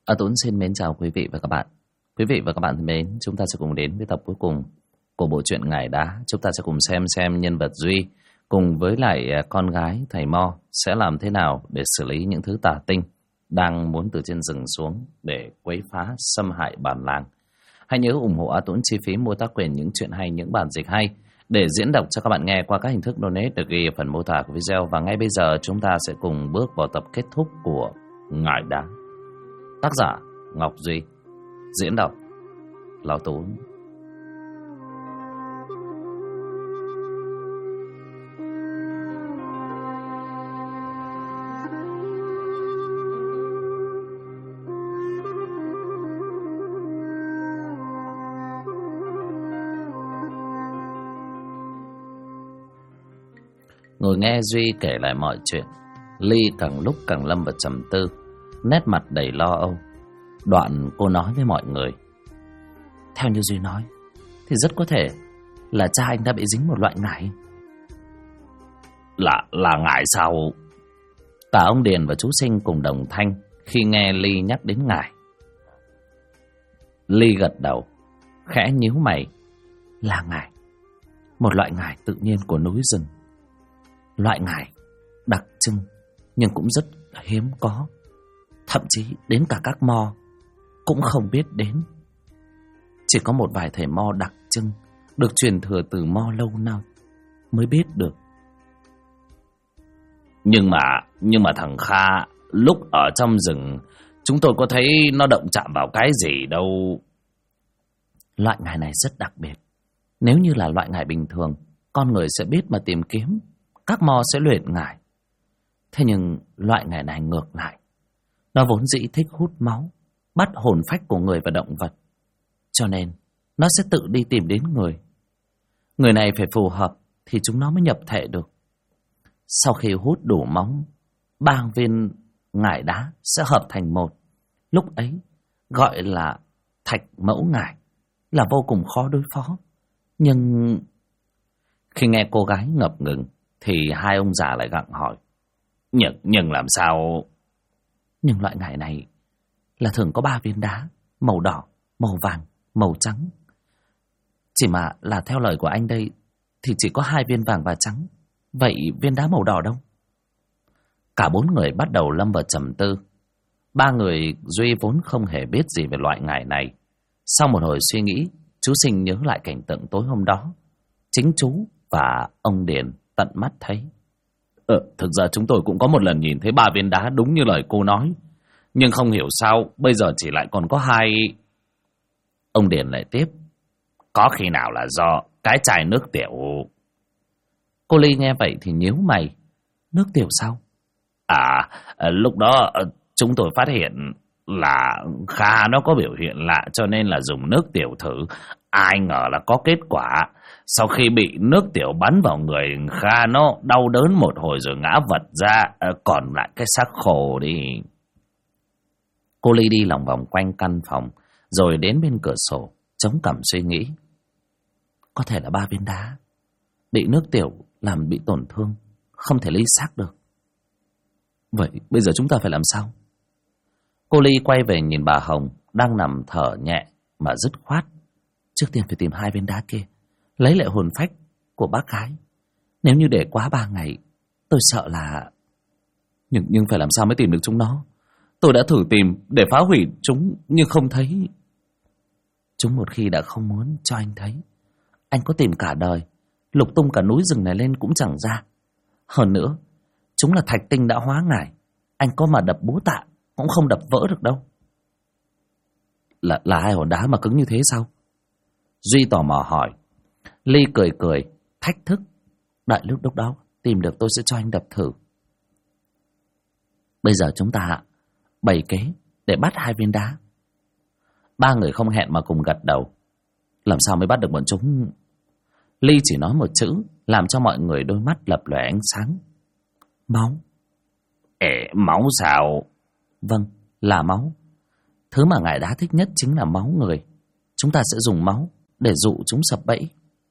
Tuấn xin mến chào quý vị và các bạn. Quý vị và các bạn thân mến, chúng ta sẽ cùng đến với tập cuối cùng của bộ truyện Ngải Đá. Chúng ta sẽ cùng xem nhân vật Duy cùng với lại con gái thầy Mo sẽ làm thế nào để xử lý những thứ tà tinh đang muốn từ trên rừng xuống để quấy phá, xâm hại bản làng. Hãy nhớ ủng hộ A Tuấn chi phí mua tác quyền những chuyện hay, những bản dịch hay để diễn đọc cho các bạn nghe qua các hình thức donate được ghi ở phần mô tả của video. Và ngay bây giờ chúng ta sẽ cùng bước vào tập kết thúc của Ngải Đá. Tác giả Ngọc Duy, diễn đọc Lão Tú. Ngồi nghe Duy kể lại mọi chuyện, Ly càng lúc càng lâm vào trầm tư, nét mặt đầy lo âu. Đoạn cô nói với mọi người: theo như Duy nói thì rất có thể là cha anh đã bị dính một loại ngải. Là ngải sao? Cả ông Điền và chú Sinh cùng đồng thanh khi nghe Ly nhắc đến ngải. Ly gật đầu, khẽ nhíu mày. Là ngải, một loại ngải tự nhiên của núi rừng. Loại ngải đặc trưng nhưng cũng rất hiếm có, thậm chí đến cả các mo cũng không biết đến. Chỉ có một vài thầy mo đặc trưng được truyền thừa từ mo lâu năm mới biết được. Nhưng mà thằng Kha lúc ở trong rừng, chúng tôi có thấy nó động chạm vào cái gì đâu. Loại ngải này rất đặc biệt. Nếu như là loại ngải bình thường, con người sẽ biết mà tìm kiếm, các mo sẽ luyện ngải. Thế nhưng loại ngải này ngược lại, nó vốn dĩ thích hút máu, bắt hồn phách của người và động vật, cho nên nó sẽ tự đi tìm đến người. Người này phải phù hợp thì chúng nó mới nhập thể được. Sau khi hút đủ máu, 3 viên ngải đá sẽ hợp thành một. Lúc ấy gọi là thạch mẫu ngải, là vô cùng khó đối phó. Nhưng khi nghe cô gái ngập ngừng thì hai ông già lại gặng hỏi: Nhưng làm sao? Nhưng loại ngải này là thường có 3 viên đá, màu đỏ, màu vàng, màu trắng. Chỉ mà là theo lời của anh đây thì chỉ có 2 viên vàng và trắng. Vậy viên đá màu đỏ đâu? Cả 4 người bắt đầu lâm vào trầm tư. 3 người Duy vốn không hề biết gì về loại ngải này. Sau một hồi suy nghĩ, chú Sinh nhớ lại cảnh tượng tối hôm đó. Chính chú và ông Điền tận mắt thấy. Thực ra chúng tôi cũng có một lần nhìn thấy 3 viên đá đúng như lời cô nói, nhưng không hiểu sao bây giờ chỉ lại còn có 2. Ông Điền lại tiếp: có khi nào là do cái chai nước tiểu? Cô Ly nghe vậy thì nhíu mày. Nước tiểu sao? Lúc đó chúng tôi phát hiện là Kha nó có biểu hiện lạ, cho nên là dùng nước tiểu thử. Ai ngờ là có kết quả. Sau khi bị nước tiểu bắn vào người, Kha nó đau đớn một hồi rồi ngã vật ra, còn lại cái xác khô đi. Cô Ly đi lòng vòng quanh căn phòng, rồi đến bên cửa sổ, chống cằm suy nghĩ. Có thể là 3 viên đá bị nước tiểu làm bị tổn thương, không thể ly xác được. Vậy bây giờ chúng ta phải làm sao? Cô Ly quay về nhìn bà Hồng đang nằm thở nhẹ mà dứt khoát. Trước tiên phải tìm 2 viên đá kia, lấy lại hồn phách của bác gái. Nếu như để quá 3 ngày, tôi sợ là... Nhưng phải làm sao mới tìm được chúng nó? Tôi đã thử tìm để phá hủy chúng nhưng không thấy. Chúng một khi đã không muốn cho anh thấy, anh có tìm cả đời, lục tung cả núi rừng này lên cũng chẳng ra. Hơn nữa, chúng là thạch tinh đã hóa ngải, anh có mà đập búa tạ cũng không đập vỡ được đâu. Là 2 hòn đá mà cứng như thế sao? Duy tò mò hỏi. Ly cười thách thức. Đợi lúc đó tìm được tôi sẽ cho anh đập thử. Bây giờ chúng ta bày kế để bắt 2 viên đá. 3 người không hẹn mà cùng gật đầu. Làm sao mới bắt được bọn chúng? Ly chỉ nói một chữ làm cho mọi người đôi mắt lập lòe ánh sáng. Máu. Máu sao? Vâng, là máu. Thứ mà ngải đá thích nhất chính là máu người. Chúng ta sẽ dùng máu để dụ chúng sập bẫy.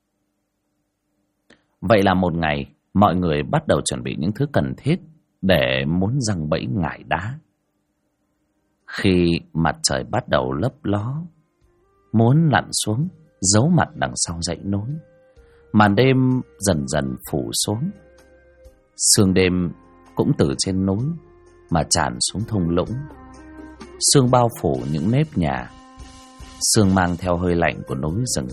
Vậy là một ngày, mọi người bắt đầu chuẩn bị những thứ cần thiết để muốn giăng bẫy ngải đá. Khi mặt trời bắt đầu lấp ló, muốn lặn xuống, giấu mặt đằng sau dãy núi, màn đêm dần dần phủ xuống. Sương đêm cũng từ trên núi mà tràn xuống thung lũng. Sương bao phủ những nếp nhà, sương mang theo hơi lạnh của núi rừng.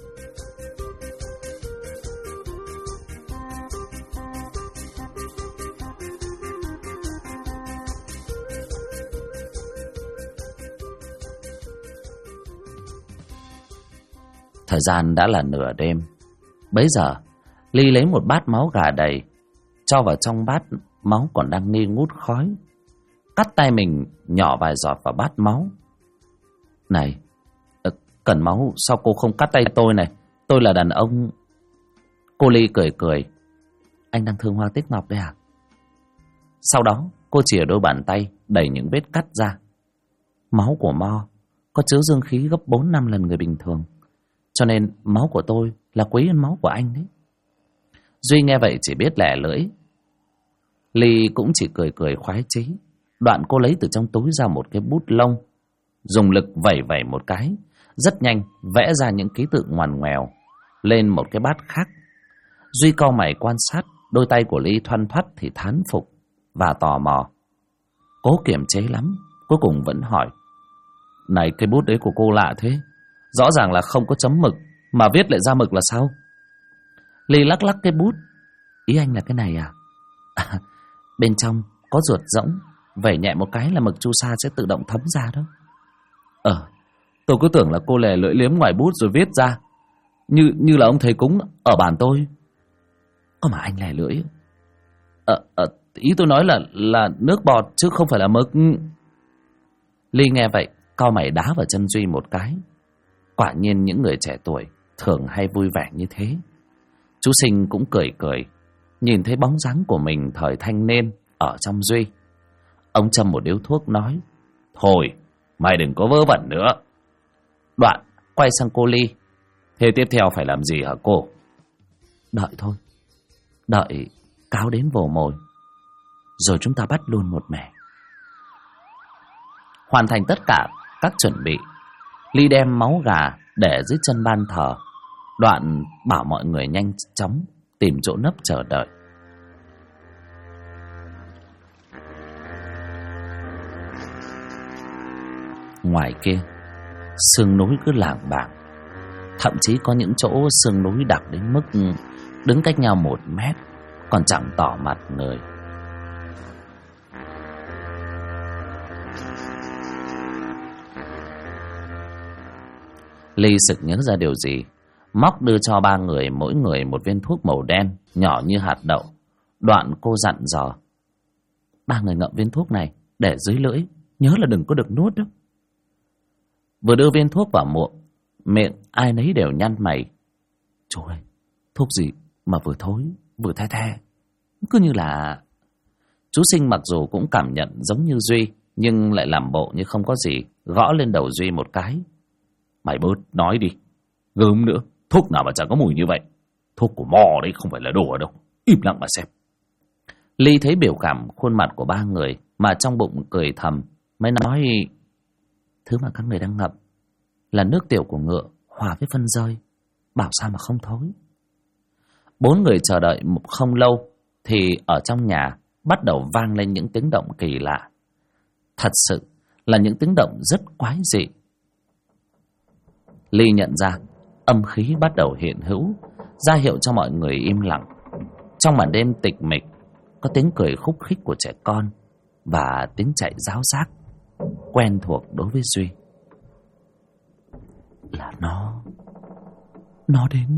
Thời gian đã là nửa đêm. Bấy giờ Ly lấy một bát máu gà đầy, cho vào trong bát máu còn đang nghi ngút khói. Cắt tay mình nhỏ vài giọt vào bát máu. Này, cần máu sao cô không cắt tay tôi này? Tôi là đàn ông. Cô Ly cười cười. Anh đang thương Hoa Tích Ngọc đấy à? Sau đó cô chìa đôi bàn tay đầy những vết cắt ra. Máu của Mo có chứa dương khí gấp 4-5 lần người bình thường, cho nên máu của tôi là quý hơn máu của anh đấy. Duy nghe vậy chỉ biết lẻ lưỡi. Ly cũng chỉ cười cười khoái chí. Đoạn cô lấy từ trong túi ra một cái bút lông, dùng lực vẩy vẩy một cái, rất nhanh vẽ ra những ký tự ngoằn ngoèo lên một cái bát khác. Duy cau mày quan sát đôi tay của Ly thoăn thoắt thì thán phục và tò mò. Cố kiềm chế lắm, cuối cùng vẫn hỏi: Này, cái bút đấy của cô lạ thế, rõ ràng là không có chấm mực mà viết lại ra mực là sao? Ly lắc lắc cái bút. Ý anh là cái này à? Bên trong có ruột rỗng, vẩy nhẹ một cái là mực chu sa sẽ tự động thấm ra đó. Tôi cứ tưởng là cô lè lưỡi liếm ngoài bút rồi viết ra, như là ông thầy cúng ở bản tôi. Mà anh lè lưỡi. Ý tôi nói là nước bọt chứ không phải là mực. Ly nghe vậy cau mày đá vào chân Duy một cái. Quả nhiên những người trẻ tuổi thường hay vui vẻ như thế. Chú Sinh cũng cười cười, nhìn thấy bóng dáng của mình thời thanh niên ở trong Duy. Ông châm một điếu thuốc nói: Thôi, mày đừng có vớ vẩn nữa. Đoạn quay sang cô Ly: Thế tiếp theo phải làm gì hả cô? Đợi thôi, đợi cáo đến vồ mồi, rồi chúng ta bắt luôn một mẻ. Hoàn thành tất cả các chuẩn bị, Ly đem máu gà để dưới chân ban thờ. Đoạn bảo mọi người nhanh chóng tìm chỗ nấp chờ đợi. Ngoài kia, sương núi cứ lảng bảng. Thậm chí có những chỗ sương núi đặc đến mức đứng cách nhau 1 mét còn chẳng tỏ mặt người. Ly sực nhớ ra điều gì, móc đưa cho 3 người mỗi người một viên thuốc màu đen nhỏ như hạt đậu. Đoạn cô dặn dò: 3 người ngậm viên thuốc này để dưới lưỡi, nhớ là đừng có được nuốt đó. Vừa đưa viên thuốc vào miệng ai nấy đều nhăn mày. Trời ơi, thuốc gì mà vừa thối vừa the the, cứ như là... Chú Sinh mặc dù cũng cảm nhận giống như Duy, nhưng lại làm bộ như không có gì, gõ lên đầu Duy một cái. Mày bớt nói đi, gớm nữa, thuốc nào mà chẳng có mùi như vậy. Thuốc của Mo đấy, không phải là đùa đâu, im lặng mà xem. Ly thấy biểu cảm khuôn mặt của 3 người mà trong bụng cười thầm, mới nói: Thứ mà các người đang ngậm là nước tiểu của ngựa hòa với phân rơi, bảo sao mà không thối. 4 người chờ đợi không lâu thì ở trong nhà bắt đầu vang lên những tiếng động kỳ lạ. Thật sự là những tiếng động rất quái dị. Ly nhận ra âm khí bắt đầu hiện hữu, ra hiệu cho mọi người im lặng. Trong màn đêm tịch mịch, có tiếng cười khúc khích của trẻ con và tiếng chạy ráo rác quen thuộc đối với Duy. Là nó đến.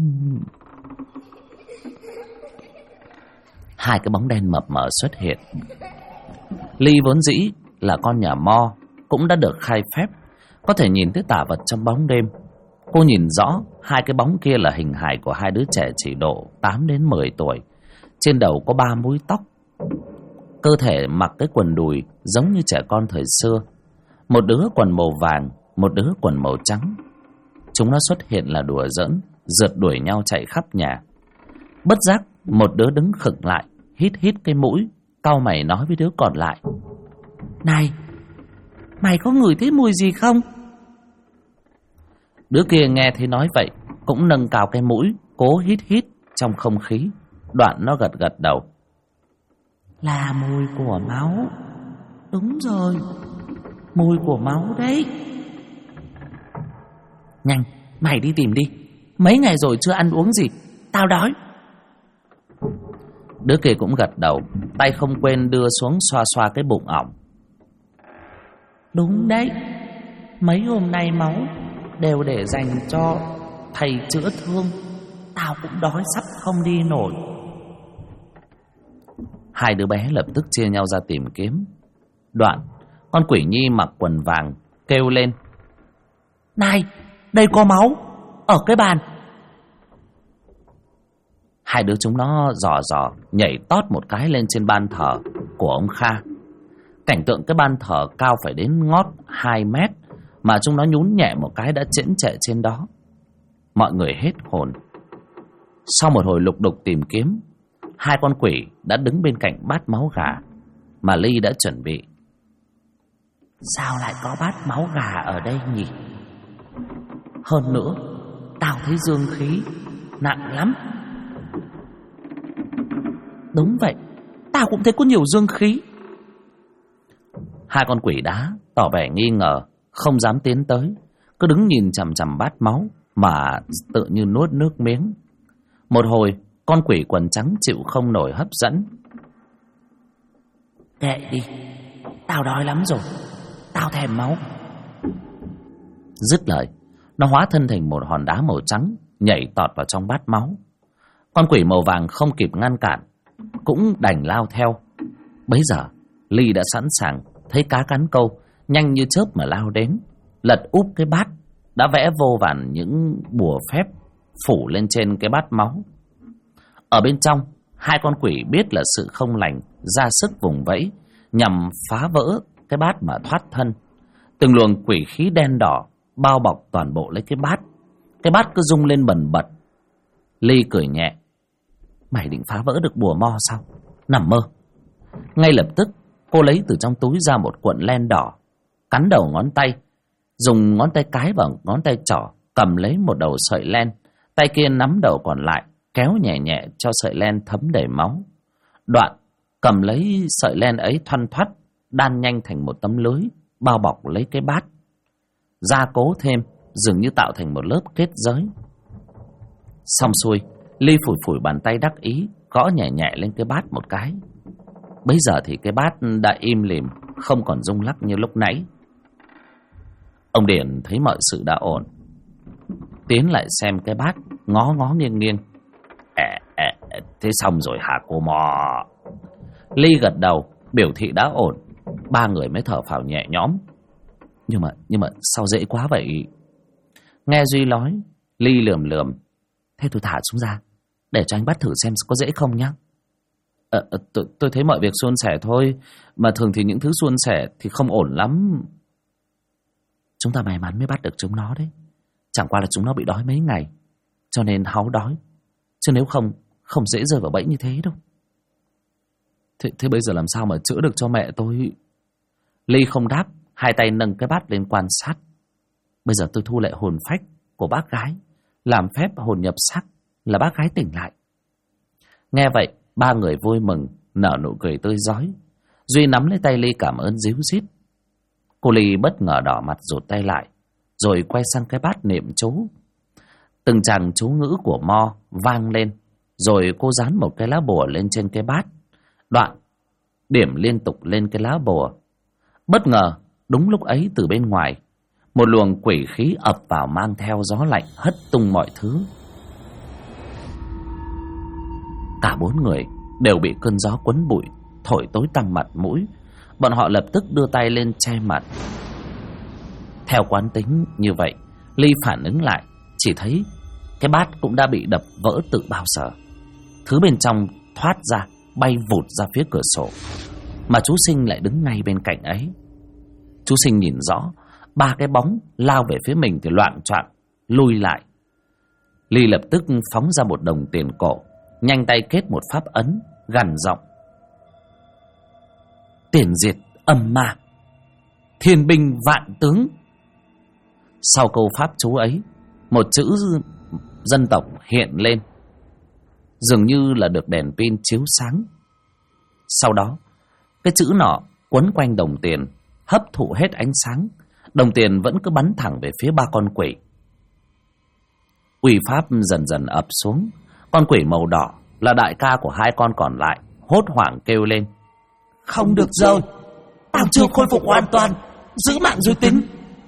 2 cái bóng đen mập mờ xuất hiện. Ly vốn dĩ là con nhà Mo, cũng đã được khai phép có thể nhìn thấy tả vật trong bóng đêm. Cô nhìn rõ 2 cái bóng kia là hình hài của 2 đứa trẻ chỉ độ 8 đến 10 tuổi. Trên đầu có 3 múi tóc, cơ thể mặc cái quần đùi giống như trẻ con thời xưa. Một đứa quần màu vàng, một đứa quần màu trắng. Chúng nó xuất hiện là đùa giỡn, rượt đuổi nhau chạy khắp nhà. Bất giác một đứa đứng khựng lại, hít hít cái mũi, cau mày nói với đứa còn lại: Này, Mày có ngửi thấy mùi gì không? Đứa kia nghe thấy nói vậy cũng nâng cao cái mũi, cố hít hít trong không khí. Đoạn nó gật gật đầu. Là mùi của máu. Đúng rồi, mùi của máu đấy. Nhanh, mày đi tìm đi. Mấy ngày rồi chưa ăn uống gì, tao đói. Đứa kia cũng gật đầu, tay không quên đưa xuống xoa xoa cái bụng ỏng. Đúng đấy, mấy hôm nay máu đều để dành cho thầy chữa thương. Tao cũng đói sắp không đi nổi. Hai đứa bé lập tức chia nhau ra tìm kiếm. Đoạn con quỷ nhi mặc quần vàng kêu lên. Này, đây có máu ở cái bàn. Hai đứa chúng nó dò dò nhảy tót một cái lên trên ban thờ của ông Kha. Cảnh tượng cái ban thờ cao phải đến ngót 2 mét, mà chúng nó nhún nhẹ một cái đã chễnh trệ trên đó. Mọi người hết hồn. Sau một hồi lục đục tìm kiếm, hai con quỷ đã đứng bên cạnh bát máu gà mà Ly đã chuẩn bị. Sao lại có bát máu gà ở đây nhỉ? Hơn nữa, tao thấy dương khí nặng lắm. Đúng vậy, tao cũng thấy có nhiều dương khí. Hai con quỷ đá tỏ vẻ nghi ngờ, không dám tiến tới, cứ đứng nhìn chằm chằm bát máu mà tự như nuốt nước miếng. Một hồi, con quỷ quần trắng chịu không nổi hấp dẫn. Kệ đi, tao đói lắm rồi, tao thèm máu. Dứt lời, nó hóa thân thành một hòn đá màu trắng, nhảy tọt vào trong bát máu. Con quỷ màu vàng không kịp ngăn cản, cũng đành lao theo. Bấy giờ, Ly đã sẵn sàng, thấy cá cắn câu, nhanh như chớp mà lao đến, lật úp cái bát đã vẽ vô vàn những bùa phép phủ lên trên cái bát máu. Ở bên trong, hai con quỷ biết là sự không lành, ra sức vùng vẫy nhằm phá vỡ cái bát mà thoát thân. Từng luồng quỷ khí đen đỏ bao bọc toàn bộ lấy cái bát. Cái bát cứ rung lên bần bật. Ly cười nhẹ. Mày định phá vỡ được bùa mo sao? Nằm mơ. Ngay lập tức, cô lấy từ trong túi ra một cuộn len đỏ, cắn đầu ngón tay, dùng ngón tay cái và ngón tay trỏ cầm lấy một đầu sợi len, tay kia nắm đầu còn lại, kéo nhẹ nhẹ cho sợi len thấm đầy máu. Đoạn cầm lấy sợi len ấy thoăn thoắt, đan nhanh thành một tấm lưới bao bọc lấy cái bát, gia cố thêm, dường như tạo thành một lớp kết giới. Xong xuôi, Ly phủi phủi bàn tay đắc ý, gõ nhẹ nhẹ lên cái bát một cái. Bấy giờ thì cái bát đã im lìm, không còn rung lắc như lúc nãy. Ông Điển thấy mọi sự đã ổn, tiến lại xem cái bát, ngó ngó nghiêng nghiêng. Thế xong rồi hả cô mò? Ly gật đầu, biểu thị đã ổn. Ba người mới thở phào nhẹ nhõm. Nhưng mà sao dễ quá vậy? Nghe Duy nói, Ly lườm lườm. Thế tôi thả xuống ra, để cho anh bắt thử xem có dễ không nhá. Tôi thấy mọi việc suôn sẻ thôi, mà thường thì những thứ suôn sẻ thì không ổn lắm. Chúng ta may mắn mới bắt được chúng nó đấy. Chẳng qua là chúng nó bị đói mấy ngày, cho nên háu đói. Chứ nếu không dễ rơi vào bẫy như thế đâu. Thế bây giờ làm sao mà chữa được cho mẹ tôi? Ly không đáp, hai tay nâng cái bát lên quan sát. Bây giờ tôi thu lại hồn phách của bác gái, làm phép hồn nhập xác là bác gái tỉnh lại. Nghe vậy, ba người vui mừng, nở nụ cười tươi rói. Duy nắm lấy tay Ly cảm ơn ríu rít. Cô Ly bất ngờ đỏ mặt rụt tay lại, rồi quay sang cái bát niệm chú. Từng tràng chú ngữ của Mo vang lên, rồi cô dán một cái lá bùa lên trên cái bát. Đoạn điểm liên tục lên cái lá bùa. Bất ngờ, đúng lúc ấy từ bên ngoài, một luồng quỷ khí ập vào mang theo gió lạnh hất tung mọi thứ. Cả bốn người đều bị cơn gió quấn bụi, thổi tối tăm mặt mũi. Bọn họ lập tức đưa tay lên che mặt. Theo quán tính như vậy, Ly phản ứng lại, chỉ thấy cái bát cũng đã bị đập vỡ từ bao giờ. Thứ bên trong thoát ra, bay vụt ra phía cửa sổ, mà chú Sinh lại đứng ngay bên cạnh ấy. Chú Sinh nhìn rõ, ba cái bóng lao về phía mình thì loạng choạng lui lại. Ly lập tức phóng ra một đồng tiền cổ, nhanh tay kết một pháp ấn, gằn giọng: Tiền diệt âm ma. thiên binh vạn tướng. Sau câu pháp chú ấy, một chữ dân tộc hiện lên, dường như là được đèn pin chiếu sáng. Sau đó, cái chữ nọ quấn quanh đồng tiền, hấp thụ hết ánh sáng. Đồng tiền vẫn cứ bắn thẳng về phía ba con quỷ. Uy pháp dần dần ập xuống. Con quỷ màu đỏ là đại ca của hai con còn lại, hốt hoảng kêu lên: Không được rồi, tao chưa khôi phục hoàn toàn, giữ mạng rồi tính.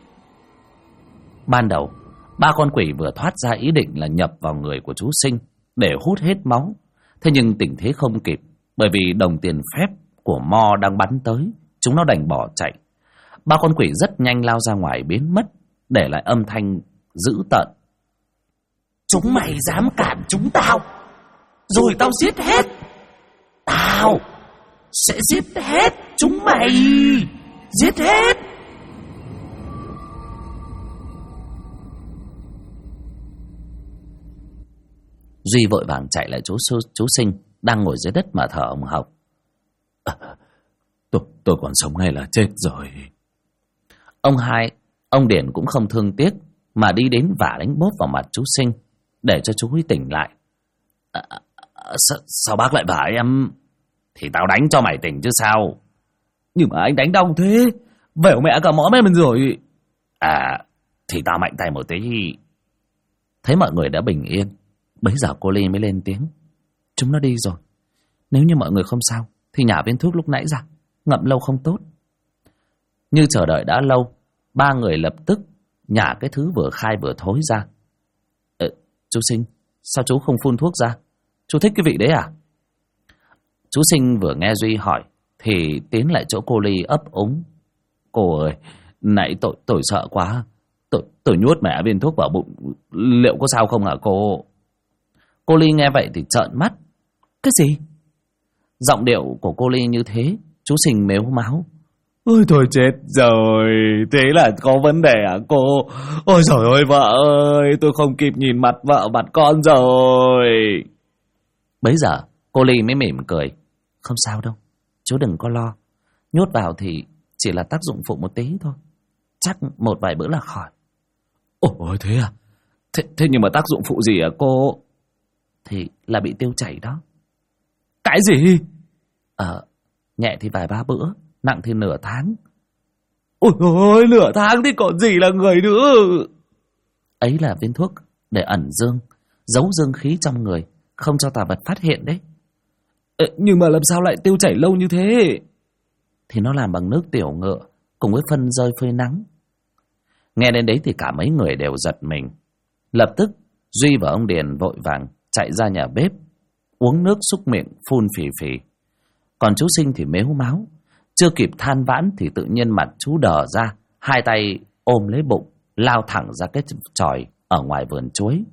Ban đầu, ba con quỷ vừa thoát ra ý định là nhập vào người của chú Sinh để hút hết máu. Thế nhưng tình thế không kịp, bởi vì đồng tiền phép của Mo đang bắn tới, chúng nó đành bỏ chạy. Ba con quỷ rất nhanh lao ra ngoài biến mất, để lại âm thanh dữ tợn: Chúng mày dám cản chúng tao, rồi tao giết hết. Tao sẽ giết hết chúng mày, giết hết. Duy vội vàng chạy lại chú Sinh đang ngồi dưới đất mà thở hồng hộc. Tôi còn sống hay là chết rồi? Ông Điển cũng không thương tiếc mà đi đến vả đánh bóp vào mặt chú Sinh để cho chú ấy tỉnh lại. Sao bác lại vả em? Thì tao đánh cho mày tỉnh chứ sao? Nhưng mà anh đánh đau thế, vẻo mẹ cả mõm em rồi. Thì tao mạnh tay một tí. Thấy mọi người đã bình yên, bấy giờ cô Ly mới lên tiếng: Chúng nó đi rồi. Nếu như mọi người không sao thì nhả viên thuốc lúc nãy ra, ngậm lâu không tốt. Như chờ đợi đã lâu, ba người lập tức nhả cái thứ vừa khai vừa thối ra. Chú Sinh, sao chú không phun thuốc ra? Chú thích cái vị đấy à? Chú Sinh vừa nghe Duy hỏi thì tiến lại chỗ cô Ly ấp úng: Cô ơi, nãy tôi sợ quá. Tôi nuốt mẹ viên thuốc vào bụng, liệu có sao không hả cô? Cô Ly nghe vậy thì trợn mắt: Cái gì? Giọng điệu của cô Ly như thế, chú Sinh mếu máo: Ôi thôi chết rồi, thế là có vấn đề à cô? Ôi trời ơi vợ ơi, tôi không kịp nhìn mặt vợ mặt con rồi. Bấy giờ cô Ly mới mỉm cười: Không sao đâu, chú đừng có lo. Nhốt vào thì chỉ là tác dụng phụ một tí thôi, chắc một vài bữa là khỏi. Ôi thế à? Thế nhưng mà tác dụng phụ gì hả cô? Thì là bị tiêu chảy đó. Cái gì? Nhẹ thì vài ba bữa, nặng thì nửa tháng. Ôi nửa tháng thì còn gì là người nữa. Ấy là viên thuốc để ẩn dương, giấu dương khí trong người, không cho tà vật phát hiện đấy. Nhưng mà làm sao lại tiêu chảy lâu như thế? Thì nó làm bằng nước tiểu ngựa cùng với phân rơi phơi nắng. Nghe đến đấy thì cả mấy người đều giật mình. Lập tức Duy và ông Điền vội vàng chạy ra nhà bếp, uống nước súc miệng phun phì phì. Còn chú Sinh thì mếu máo, chưa kịp than vãn thì tự nhiên mặt chú đờ ra, hai tay ôm lấy bụng, lao thẳng ra cái chòi ở ngoài vườn chuối.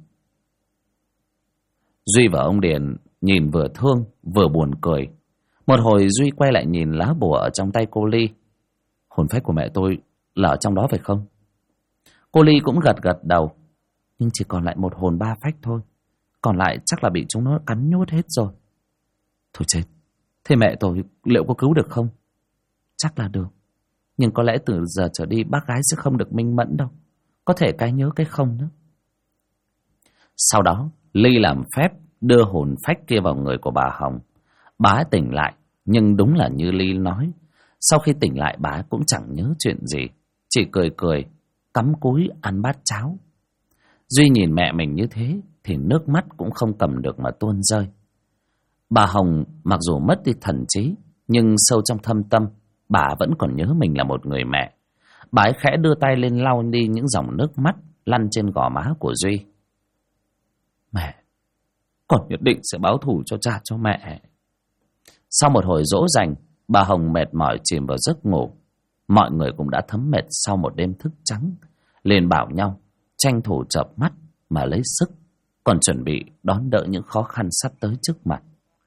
Duy và ông Điền nhìn vừa thương vừa buồn cười. Một hồi Duy quay lại nhìn lá bùa ở trong tay cô Ly: Hồn phách của mẹ tôi là ở trong đó phải không? Cô Ly cũng gật gật đầu: Nhưng chỉ còn lại một hồn ba phách thôi, còn lại chắc là bị chúng nó cắn nhốt hết rồi. Thôi chết, thế mẹ tôi liệu có cứu được không? Chắc là được, nhưng có lẽ từ giờ trở đi bác gái sẽ không được minh mẫn đâu, có thể cái nhớ cái không nữa. Sau đó Ly làm phép đưa hồn phách kia vào người của bà Hồng. Bà ấy tỉnh lại, nhưng đúng là như Ly nói, sau khi tỉnh lại bà ấy cũng chẳng nhớ chuyện gì, chỉ cười cười, cắm cúi ăn bát cháo. Duy nhìn mẹ mình như thế thì nước mắt cũng không cầm được mà tuôn rơi. Bà Hồng mặc dù mất đi thần trí, nhưng sâu trong thâm tâm bà vẫn còn nhớ mình là một người mẹ. Bà ấy khẽ đưa tay lên lau đi những dòng nước mắt lăn trên gò má của Duy. Mẹ, con nhất định sẽ báo thù cho cha cho mẹ. Sau một hồi dỗ dành, bà Hồng mệt mỏi chìm vào giấc ngủ. Mọi người cũng đã thấm mệt sau một đêm thức trắng, liền bảo nhau tranh thủ chợp mắt mà lấy sức, còn chuẩn bị đón đỡ những khó khăn sắp tới trước mặt.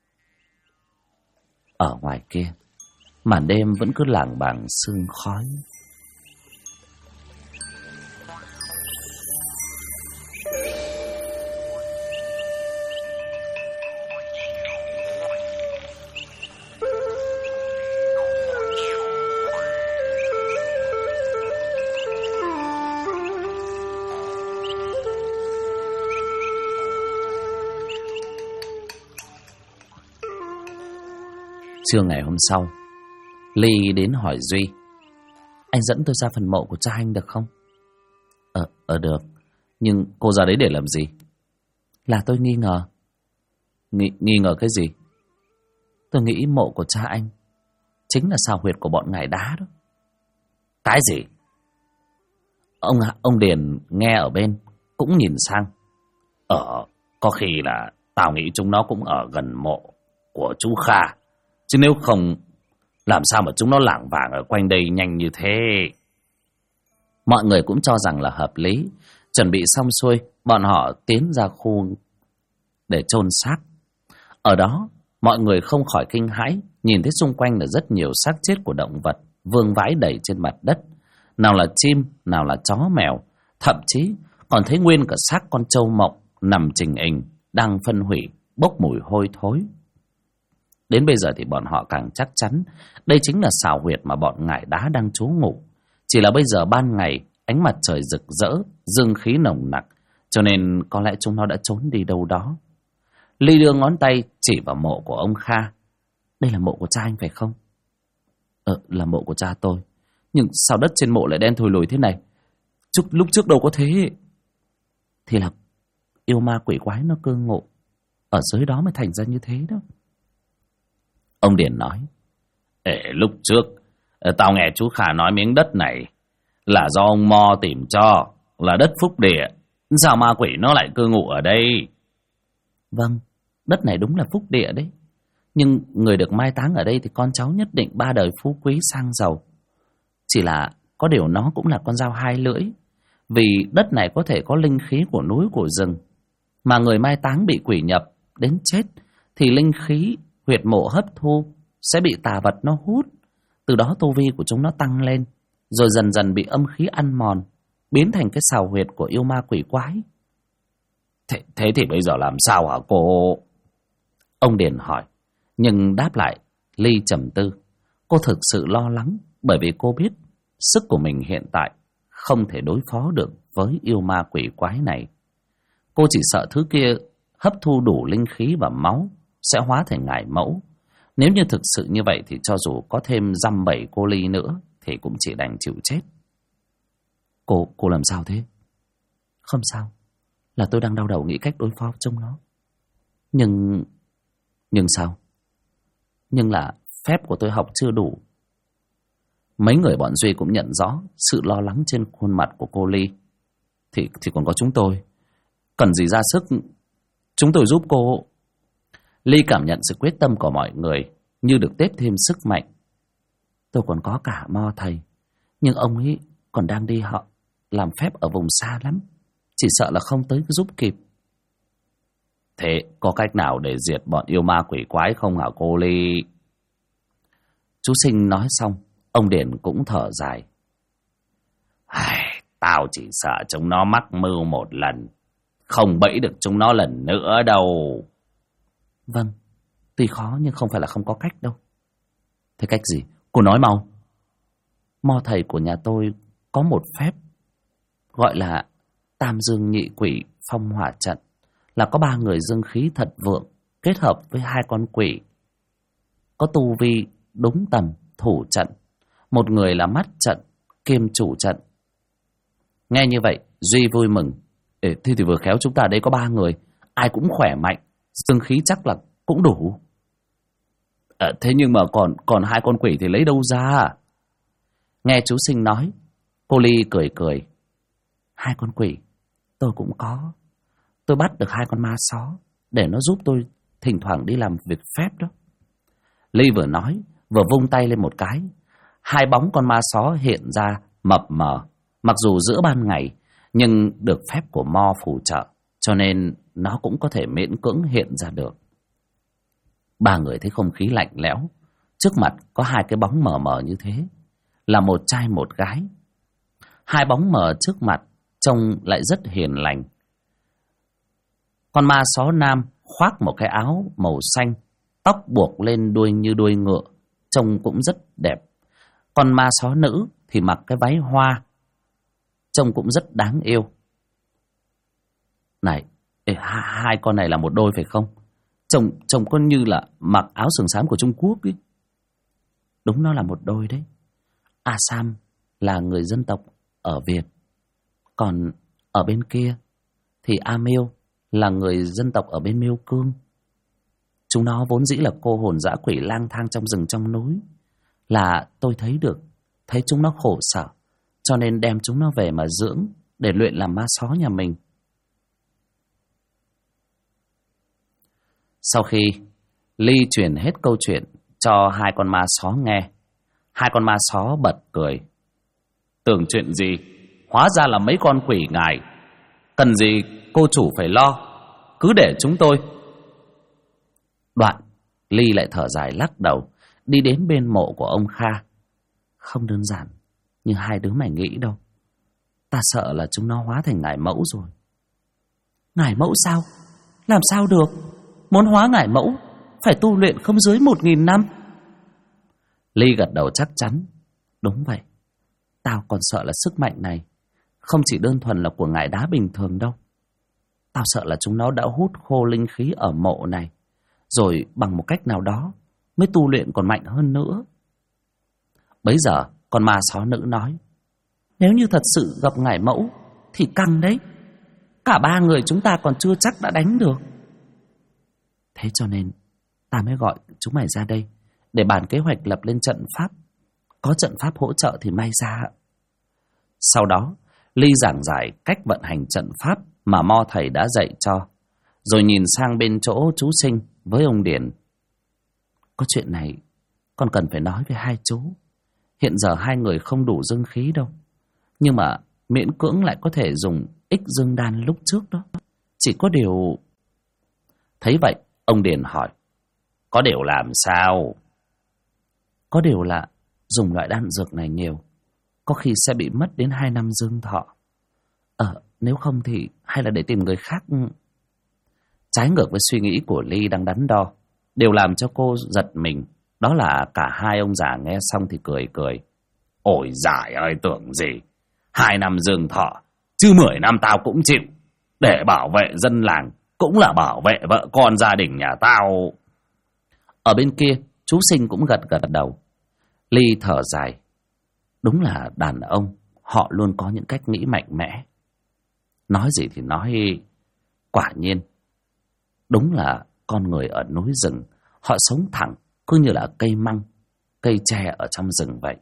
Ở ngoài kia, màn đêm vẫn cứ lảng bảng sương khói. Trưa ngày hôm sau, Ly đến hỏi Duy: anh dẫn tôi ra phần mộ của cha anh được không? Được. Nhưng cô ra đấy để làm gì? Là tôi nghi ngờ. Nghi ngờ cái gì? Tôi nghĩ mộ của cha anh chính là xào huyệt của bọn ngải đá đó. Cái gì? Ông Điền nghe ở bên cũng nhìn sang. Có khi là tao nghĩ chúng nó cũng ở gần mộ của chú Kha. Chứ nếu không, làm sao mà chúng nó lảng vảng ở quanh đây nhanh như thế? Mọi người cũng cho rằng là hợp lý. Chuẩn bị xong xuôi, bọn họ tiến ra khu để chôn xác. Ở đó, mọi người không khỏi kinh hãi, nhìn thấy xung quanh là rất nhiều xác chết của động vật vương vãi đầy trên mặt đất. Nào là chim, nào là chó mèo, thậm chí còn thấy nguyên cả xác con trâu mộng nằm chình ình, đang phân hủy, bốc mùi hôi thối. Đến bây giờ thì bọn họ càng chắc chắn đây chính là xào huyệt mà bọn ngải đá đang trú ngụ. Chỉ là bây giờ ban ngày, ánh mặt trời rực rỡ, dương khí nồng nặc, cho nên có lẽ chúng nó đã trốn đi đâu đó. Ly đưa ngón tay chỉ vào mộ của ông Kha. Đây là mộ của cha anh phải không? Là mộ của cha tôi. Nhưng sao đất trên mộ lại đen thui lùi thế này? Lúc trước đâu có thế. Thì là yêu ma quỷ quái nó cư ngụ ở dưới đó mới thành ra như thế đó. Ông Điền nói: lúc trước tao nghe chú Kha nói miếng đất này là do ông Mo tìm cho, là đất phúc địa. Sao ma quỷ nó lại cư ngụ ở đây? Vâng, đất này đúng là phúc địa đấy. Nhưng người được mai táng ở đây thì con cháu nhất định 3 đời phú quý sang giàu. Chỉ là có điều nó cũng là con dao hai lưỡi. Vì đất này có thể có linh khí của núi của rừng, mà người mai táng bị quỷ nhập đến chết thì linh khí huyệt mộ hấp thu sẽ bị tà vật nó hút. Từ đó tu vi của chúng nó tăng lên, rồi dần dần bị âm khí ăn mòn, biến thành cái xào huyệt của yêu ma quỷ quái. Thế thì bây giờ làm sao hả cô? Ông Điền hỏi. Nhưng đáp lại, Ly trầm tư. Cô thực sự lo lắng, bởi vì cô biết sức của mình hiện tại không thể đối phó được với yêu ma quỷ quái này. Cô chỉ sợ thứ kia hấp thu đủ linh khí và máu sẽ hóa thành ngải mẫu. Nếu như thực sự như vậy thì cho dù có thêm dăm bảy cô Ly nữa thì cũng chỉ đành chịu chết. Cô làm sao thế? Không sao, là tôi đang đau đầu nghĩ cách đối phó với chúng nó. Nhưng sao? Nhưng là phép của tôi học chưa đủ. Mấy người bọn Duy cũng nhận rõ sự lo lắng trên khuôn mặt của cô Ly. Thì còn có chúng tôi. Cần gì ra sức, chúng tôi giúp cô. Ly cảm nhận sự quyết tâm của mọi người như được tiếp thêm sức mạnh. Tôi còn có cả Mo thầy, nhưng ông ấy còn đang đi họ làm phép ở vùng xa lắm, chỉ sợ là không tới giúp kịp. Thế có cách nào để diệt bọn yêu ma quỷ quái không hả cô Ly? Chú Sinh nói xong, ông Điền cũng thở dài. Tao chỉ sợ chúng nó mắc mưu một lần, không bẫy được chúng nó lần nữa đâu. Vâng, tuy khó nhưng không phải là không có cách đâu. Thế cách gì? Cô nói mau. Mo thầy của nhà tôi có một phép gọi là Tam Dương Nhị Quỷ Phong Hỏa Trận, là có 3 người dương khí thật vượng kết hợp với 2 con quỷ có tu vi đúng tầm thủ trận, một người là mắt trận kiêm chủ trận. Nghe như vậy, Duy vui mừng. Thế thì vừa khéo chúng ta đây có 3 người, ai cũng khỏe mạnh, dương khí chắc là cũng đủ. Thế nhưng mà còn 2 con quỷ thì lấy đâu ra? Nghe chú Sinh nói, cô Ly cười. 2 con quỷ tôi cũng có. Tôi bắt được 2 con ma só để nó giúp tôi thỉnh thoảng đi làm việc phép đó. Ly vừa nói vừa vung tay lên một cái, 2 bóng con ma só hiện ra mập mờ. Mặc dù giữa ban ngày, nhưng được phép của Mo phù trợ, cho nên nó cũng có thể miễn cưỡng hiện ra được. 3 người thấy không khí lạnh lẽo, trước mặt có 2 cái bóng mờ mờ như thế, là một trai một gái. 2 bóng mờ trước mặt trông lại rất hiền lành. Con ma só nam khoác một cái áo màu xanh, tóc buộc lên đuôi như đuôi ngựa, trông cũng rất đẹp. Con ma só nữ thì mặc cái váy hoa, trông cũng rất đáng yêu. Này, 2 con này là một đôi phải không? Trông có như là mặc áo sườn xám của Trung Quốc ấy. Đúng, nó là một đôi đấy. A Sam là người dân tộc ở Việt, còn ở bên kia thì A Miêu là người dân tộc ở bên Miêu Cương. Chúng nó vốn dĩ là cô hồn dã quỷ lang thang trong rừng trong núi. Là tôi thấy chúng nó khổ sở, cho nên đem chúng nó về mà dưỡng để luyện làm ma só nhà mình. Sau khi Ly truyền hết câu chuyện cho hai con ma só nghe, hai con ma só bật cười. Tưởng chuyện gì, hóa ra là mấy con quỷ ngài. Cần gì cô chủ phải lo, cứ để chúng tôi. Đoạn Ly lại thở dài lắc đầu, đi đến bên mộ của ông Kha. Không đơn giản như hai đứa mày nghĩ đâu. Ta sợ là chúng nó hóa thành ngải mẫu rồi. Ngải mẫu sao? Làm sao được? Muốn hóa ngải mẫu phải tu luyện không dưới 1000 năm. Ly gật đầu chắc chắn. Đúng vậy. Tao còn sợ là sức mạnh này không chỉ đơn thuần là của ngải đá bình thường đâu. Tao sợ là chúng nó đã hút khô linh khí ở mộ này, rồi bằng một cách nào đó mới tu luyện còn mạnh hơn nữa. Bấy giờ con ma só nữ nói, nếu như thật sự gặp ngải mẫu thì căng đấy. Cả ba người chúng ta còn chưa chắc đã đánh được. Thế cho nên ta mới gọi chúng mày ra đây để bàn kế hoạch lập lên trận pháp. Có trận pháp hỗ trợ thì may ra. Sau đó Ly giảng giải cách vận hành trận pháp mà Mo thầy đã dạy cho, rồi nhìn sang bên chỗ chú Sinh với ông Điền. Có chuyện này con cần phải nói với hai chú. Hiện giờ hai người không đủ dương khí đâu, nhưng mà miễn cưỡng lại có thể dùng ích dương đan lúc trước đó. Chỉ có điều... Thấy vậy ông Điền hỏi, có điều làm sao? Có điều là dùng loại đan dược này nhiều, có khi sẽ bị mất đến 2 năm dương thọ. Nếu không thì hay là để tìm người khác. Trái ngược với suy nghĩ của Ly đang đắn đo, điều làm cho cô giật mình đó là cả hai ông già nghe xong thì cười cười. Ôi giời ơi, tưởng gì 2 năm dương thọ, chứ 10 năm tao cũng chịu. Để bảo vệ dân làng cũng là bảo vệ vợ con gia đình nhà tao. Ở bên kia chú Sinh cũng gật đầu. Ly thở dài. Đúng là đàn ông họ luôn có những cách nghĩ mạnh mẽ. Nói gì thì nói, quả nhiên đúng là con người ở núi rừng họ sống thẳng, cứ như là cây măng, cây tre ở trong rừng vậy.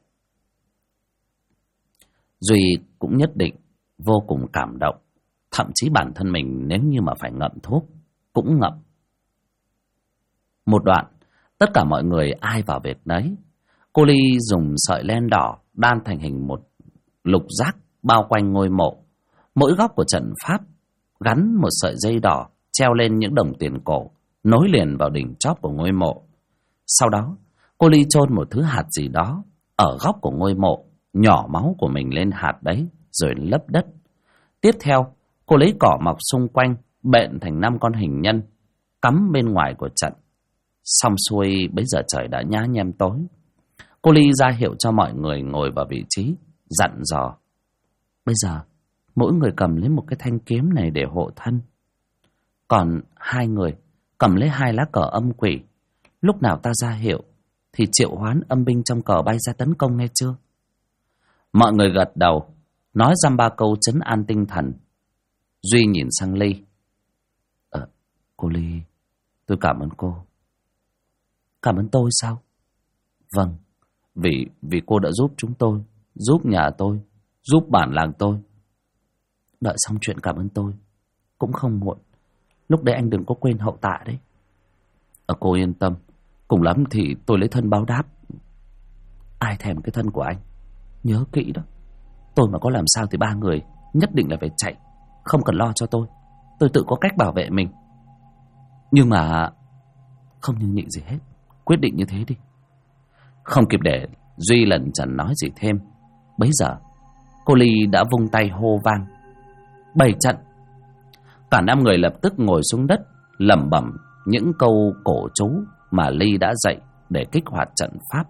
Duy cũng nhất định vô cùng cảm động. Thậm chí bản thân mình nếu như mà phải ngậm thuốc cũng ngậm. Một đoạn tất cả mọi người ai vào việc nấy. Cô Ly dùng sợi len đỏ đan thành hình một lục giác bao quanh ngôi mộ. Mỗi góc của trận pháp gắn một sợi dây đỏ treo lên những đồng tiền cổ, nối liền vào đỉnh chóp của ngôi mộ. Sau đó cô Ly chôn một thứ hạt gì đó ở góc của ngôi mộ, nhỏ máu của mình lên hạt đấy rồi lấp đất. Tiếp theo cô lấy cỏ mọc xung quanh bện thành 5 con hình nhân cắm bên ngoài của trận. Xong xuôi bấy giờ trời đã nhá nhem tối. Cô Ly ra hiệu cho mọi người ngồi vào vị trí, dặn dò. Bây giờ mỗi người cầm lấy một cái thanh kiếm này để hộ thân. Còn hai người cầm lấy 2 lá cờ âm quỷ. Lúc nào ta ra hiệu thì triệu hoán âm binh trong cờ bay ra tấn công, nghe chưa? Mọi người gật đầu, nói dăm ba câu trấn an tinh thần. Duy nhìn sang Ly. Cô Ly, tôi cảm ơn cô. Cảm ơn tôi sao? Vâng, vì cô đã giúp chúng tôi, giúp nhà tôi, giúp bản làng tôi. Đợi xong chuyện cảm ơn tôi cũng không muộn. Lúc đấy anh đừng có quên hậu tạ đấy. Cô yên tâm, cùng lắm thì tôi lấy thân báo đáp. Ai thèm cái thân của anh. Nhớ kỹ đó, tôi mà có làm sao thì 3 người nhất định là phải chạy. Không cần lo cho tôi tự có cách bảo vệ mình. Nhưng mà không nhưng nhị gì hết, quyết định như thế đi. Không kịp để Duy lẩn chẩn nói gì thêm, bấy giờ cô Ly đã vung tay hô vang. Bày trận. Cả 5 người lập tức ngồi xuống đất lẩm bẩm những câu cổ chú mà Ly đã dạy để kích hoạt trận pháp.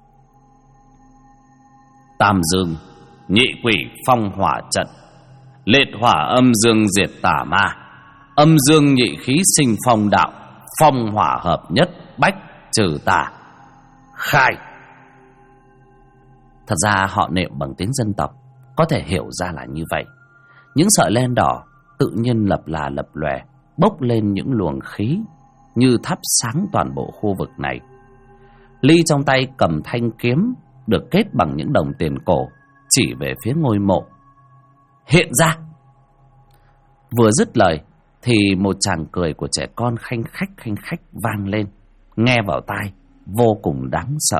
Tam dương nhị quỷ phong hỏa trận, liệt hỏa âm dương diệt tà ma, âm dương nhị khí sinh phong đạo, phong hỏa hợp nhất bách trừ tà. Khai. Thật ra họ niệm bằng tiếng dân tộc, có thể hiểu ra là như vậy. Những sợi len đỏ tự nhiên lập là lập lòe, bốc lên những luồng khí như thắp sáng toàn bộ khu vực này. Ly trong tay cầm thanh kiếm được kết bằng những đồng tiền cổ, chỉ về phía ngôi mộ. Hiện ra! Vừa dứt lời thì một tràng cười của trẻ con khanh khách vang lên, nghe vào tai vô cùng đáng sợ.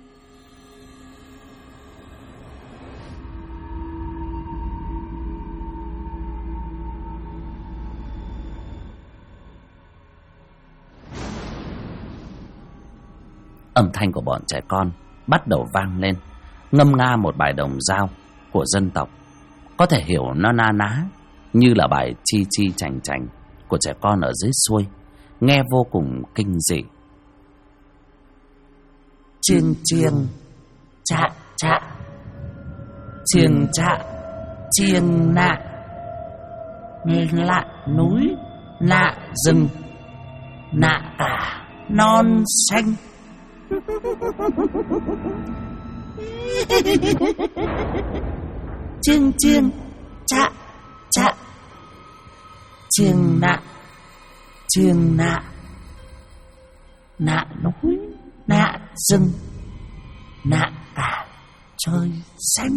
Âm thanh của bọn trẻ con bắt đầu vang lên, ngâm nga một bài đồng dao của dân tộc. Có thể hiểu nó na ná như là bài chi chi chành chành của trẻ con ở dưới xuôi, nghe vô cùng kinh dị. Chiêng chiêng chạ chạ, chiêng chạ chiêng nạ, lạ núi lạ rừng, nạ cả non xanh. Chiêng chiêng chạ chạ, chiêng nạ, nạ núi nạ rừng, nạ cả trời xanh.